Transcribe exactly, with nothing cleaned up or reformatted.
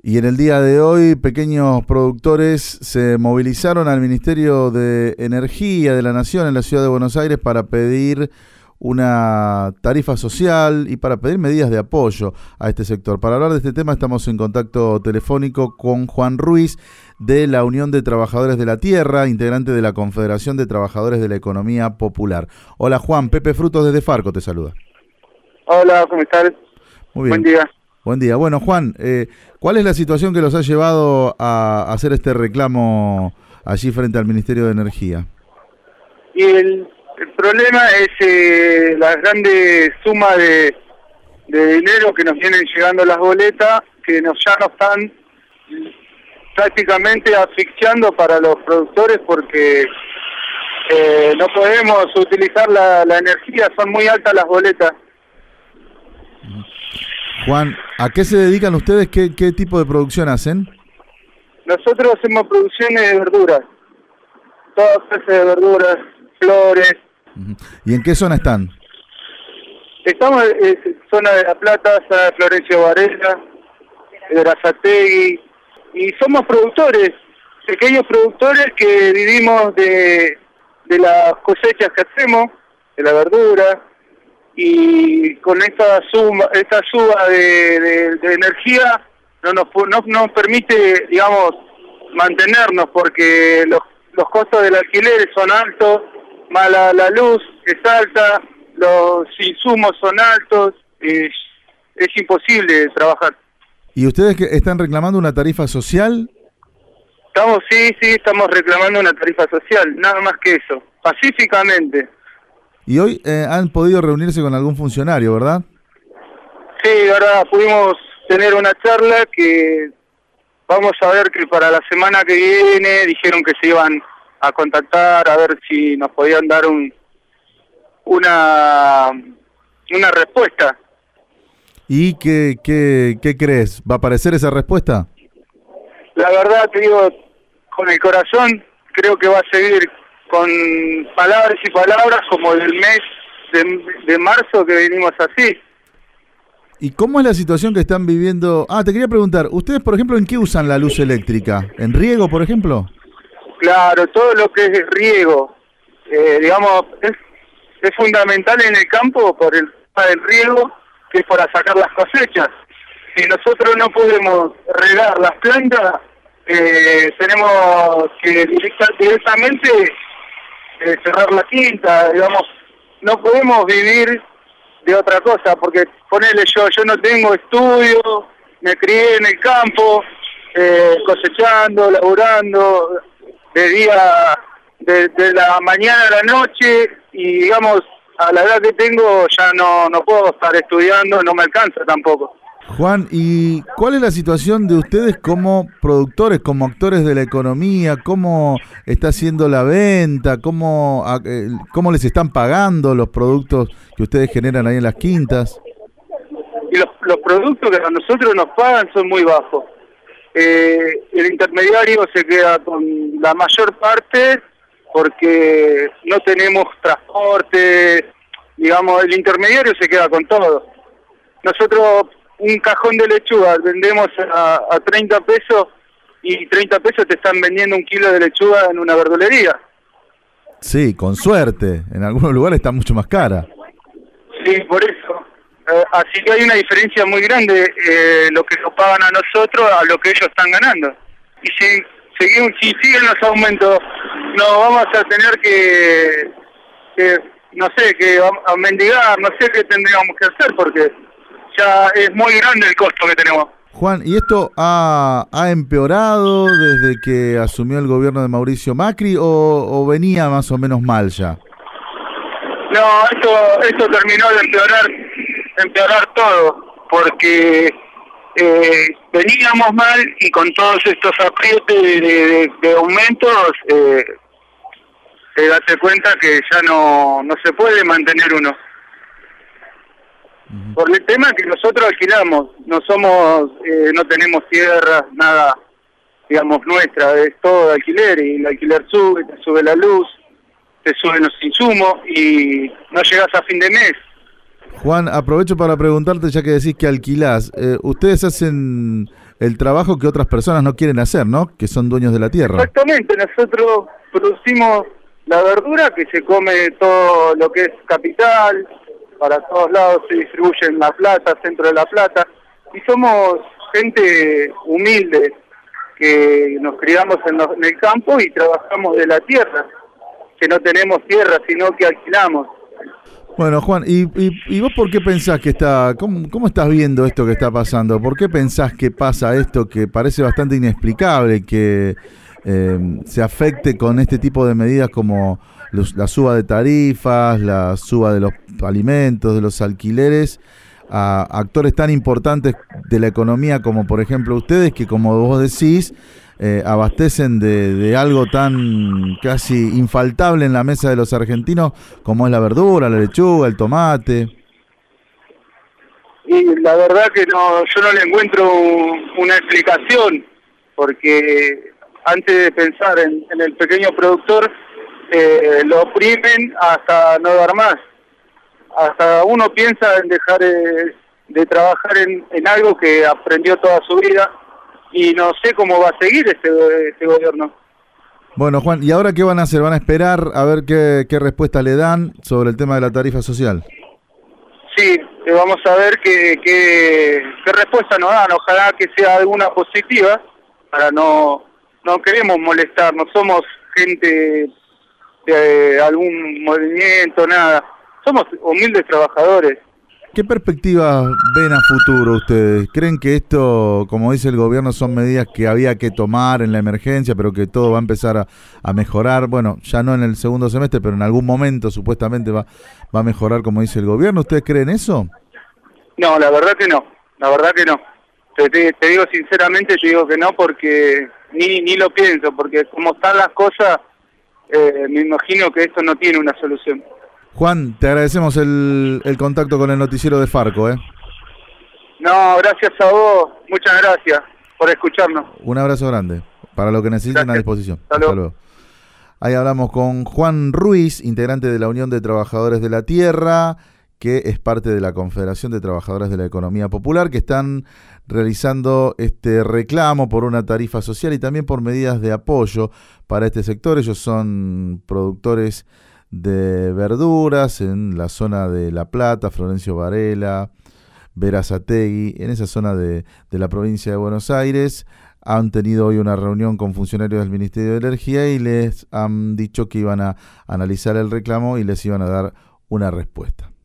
Y en el día de hoy, pequeños productores se movilizaron al Ministerio de Energía de la Nación en la Ciudad de Buenos Aires para pedir una tarifa social y para pedir medidas de apoyo a este sector. Para hablar de este tema estamos en contacto telefónico con Juan Ruiz de la Unión de Trabajadores de la Tierra, integrante de la Confederación de Trabajadores de la Economía Popular. Hola Juan, Pepe Frutos desde Farco te saluda. Hola, ¿cómo estás? Muy bien. Buen día. Buen día. Bueno, Juan, eh, ¿cuál es la situación que los ha llevado a hacer este reclamo allí frente al Ministerio de Energía? Y el, el problema es eh, la grande suma de, de dinero que nos vienen llegando las boletas, que nos ya nos están prácticamente asfixiando para los productores porque eh, no podemos utilizar la, la energía, son muy altas las boletas. Juan, ¿a qué se dedican ustedes? ¿Qué, qué tipo de producción hacen? Nosotros hacemos producciones de verduras, todas clases de verduras, flores. Uh-huh. ¿Y en qué zona están? Estamos en eh, zona de La Plata, zona de Florencio Varela, de Berazategui, y somos productores, pequeños productores que vivimos de, de las cosechas que hacemos, de la verdura, y con esta suma, esta suba de, de, de energía no nos no nos permite, digamos, mantenernos porque los, los costos del alquiler son altos, más la, la luz es alta, los insumos son altos, es, es imposible trabajar. ¿Y ustedes que están reclamando una tarifa social? Estamos, sí, sí, estamos reclamando una tarifa social, nada más que eso, pacíficamente. Y hoy eh, han podido reunirse con algún funcionario, ¿verdad? Sí, verdad, pudimos tener una charla que vamos a ver que para la semana que viene dijeron que se iban a contactar a ver si nos podían dar un una una respuesta. ¿Y qué, qué, qué crees? ¿Va a aparecer esa respuesta? La verdad, te digo, con el corazón, creo que va a seguir con palabras y palabras como del mes de, de marzo que venimos así. ¿Y cómo es la situación que están viviendo? Ah, te quería preguntar, ¿ustedes, por ejemplo, en qué usan la luz eléctrica? ¿En riego, por ejemplo? Claro, todo lo que es riego, eh, digamos, es, es fundamental en el campo por el tema del riego, que es para sacar las cosechas. Si nosotros no podemos regar las plantas, eh, tenemos que directa, directamente eh, cerrar la quinta, digamos, no podemos vivir de otra cosa, porque ponele yo, yo no tengo estudio, me crié en el campo, eh, cosechando, laburando, de día, de, de la mañana a la noche, y digamos, a la edad que tengo ya no, no puedo estar estudiando, no me alcanza tampoco. Juan, ¿y cuál es la situación de ustedes como productores, como actores de la economía? ¿Cómo está haciendo la venta? ¿Cómo, cómo les están pagando los productos que ustedes generan ahí en las quintas? Y los, los productos que a nosotros nos pagan son muy bajos. Eh, el intermediario se queda con la mayor parte porque no tenemos transporte, digamos, el intermediario se queda con todo. Nosotros un cajón de lechuga vendemos a, a treinta pesos y treinta pesos te están vendiendo un kilo de lechuga en una verdulería. Sí, con suerte. En algunos lugares está mucho más cara. Sí, por eso. Eh, así que hay una diferencia muy grande eh, lo que nos pagan a nosotros a lo que ellos están ganando. Y si seguimos, si siguen los aumentos, no vamos a tener que, que no sé, que a, a mendigar, no sé qué tendríamos que hacer porque ya es muy grande el costo que tenemos. Juan, ¿y esto ha, ha empeorado desde que asumió el gobierno de Mauricio Macri o, o venía más o menos mal ya? No, esto, esto terminó de empeorar, de empeorar todo, porque eh, veníamos mal y con todos estos aprietes de, de, de aumentos, eh, se date cuenta que ya no, no se puede mantener uno. Por el tema que nosotros alquilamos, no somos, eh, no tenemos tierra, nada, digamos, nuestra, es todo de alquiler, y el alquiler sube, te sube la luz, te suben los insumos y no llegas a fin de mes. Juan, aprovecho para preguntarte, ya que decís que alquilás, eh, ¿ustedes hacen el trabajo que otras personas no quieren hacer, ¿no? Que son dueños de la tierra. Exactamente, nosotros producimos la verdura que se come todo lo que es capital, para todos lados se distribuye en La Plata, centro de La Plata, y somos gente humilde, que nos criamos en, los, en el campo y trabajamos de la tierra, que no tenemos tierra, sino que alquilamos. Bueno, Juan, ¿y, y, y vos por qué pensás que está, cómo, cómo estás viendo esto que está pasando? ¿Por qué pensás que pasa esto que parece bastante inexplicable, que eh, se afecte con este tipo de medidas como los, la suba de tarifas, la suba de los alimentos, de los alquileres, a actores tan importantes de la economía como por ejemplo ustedes, que como vos decís, eh, abastecen de, de algo tan casi infaltable en la mesa de los argentinos como es la verdura, la lechuga, el tomate? Y la verdad que no, yo no le encuentro una explicación, porque antes de pensar en, en el pequeño productor, eh, lo oprimen hasta no dar más. Hasta uno piensa en dejar eh, de trabajar en, en algo que aprendió toda su vida, y no sé cómo va a seguir este, este gobierno. Bueno, Juan, ¿y ahora qué van a hacer? ¿Van a esperar a ver qué, qué respuesta le dan sobre el tema de la tarifa social? Sí, eh, vamos a ver qué, qué, qué respuesta nos dan. Ojalá que sea alguna positiva, para no, no queremos molestar, no somos gente de algún movimiento, nada. Somos humildes trabajadores. ¿Qué perspectivas ven a futuro ustedes? ¿Creen que esto, como dice el gobierno, son medidas que había que tomar en la emergencia, pero que todo va a empezar a, a mejorar? Bueno, ya no en el segundo semestre, pero en algún momento supuestamente va, va a mejorar, como dice el gobierno. ¿Ustedes creen eso? No, la verdad que no. La verdad que no. Te, te, te digo sinceramente, te digo que no, porque ni, ni lo pienso, porque como están las cosas, eh, me imagino que esto no tiene una solución. Juan, te agradecemos el, el contacto con el noticiero de Farco, ¿eh? No, gracias a vos, muchas gracias por escucharnos. Un abrazo grande, para lo que necesiten Gracias. A disposición. Hasta Hasta luego. luego. Ahí hablamos con Juan Ruiz, integrante de la Unión de Trabajadores de la Tierra, que es parte de la Confederación de Trabajadores de la Economía Popular, que están realizando este reclamo por una tarifa social y también por medidas de apoyo para este sector. Ellos son productores de verduras en la zona de La Plata, Florencio Varela, Berazategui, en esa zona de, de la provincia de Buenos Aires. Han tenido hoy una reunión con funcionarios del Ministerio de Energía y les han dicho que iban a analizar el reclamo y les iban a dar una respuesta.